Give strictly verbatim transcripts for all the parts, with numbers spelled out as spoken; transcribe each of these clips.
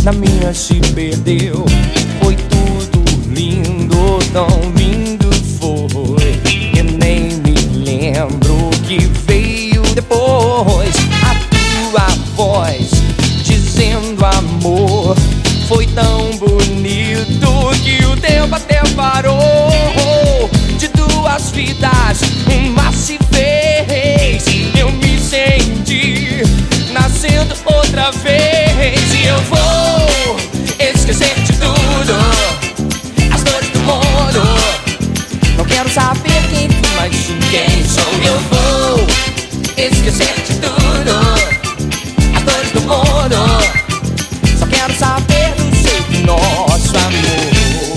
na minha se perdeu. Foi tudo lindo, tão lindo foi. Eu nem me lembro o que veio depois. A tua voz dizendo amor foi tão bonito que o tempo até parou. De duas vidas, uma se fez. Eu me senti nascendo outra vez. E eu vou esquecer de tudo, as dores do mundo. Não quero saber quem fui, mas sim quem sou. Eu vou esquecer de tudo, as dores do mundo. Só quero saber do seu nosso amor.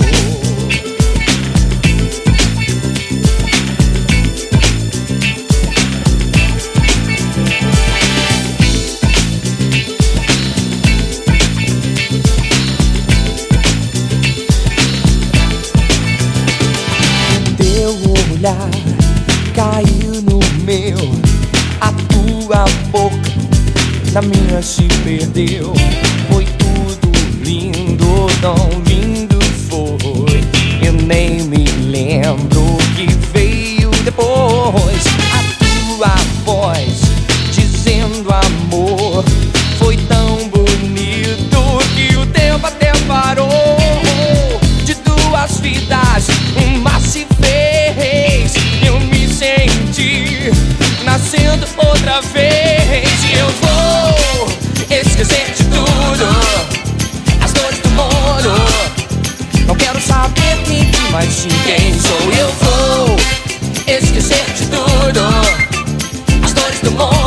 Caiu no meu, a tua boca na minha se perdeu. Foi tudo lindo, tão lindo foi. Eu nem me lembro o que veio depois. A tua voz dizendo amor foi tão bonito que o tempo até parou. De duas vidas, uma se fez. Eu me senti nascendo outra vez. E eu vou esquecer de tudo, as dores do mundo. Não quero saber quem fui, mas sim quem sou. Eu vou esquecer de tudo, as dores do mundo.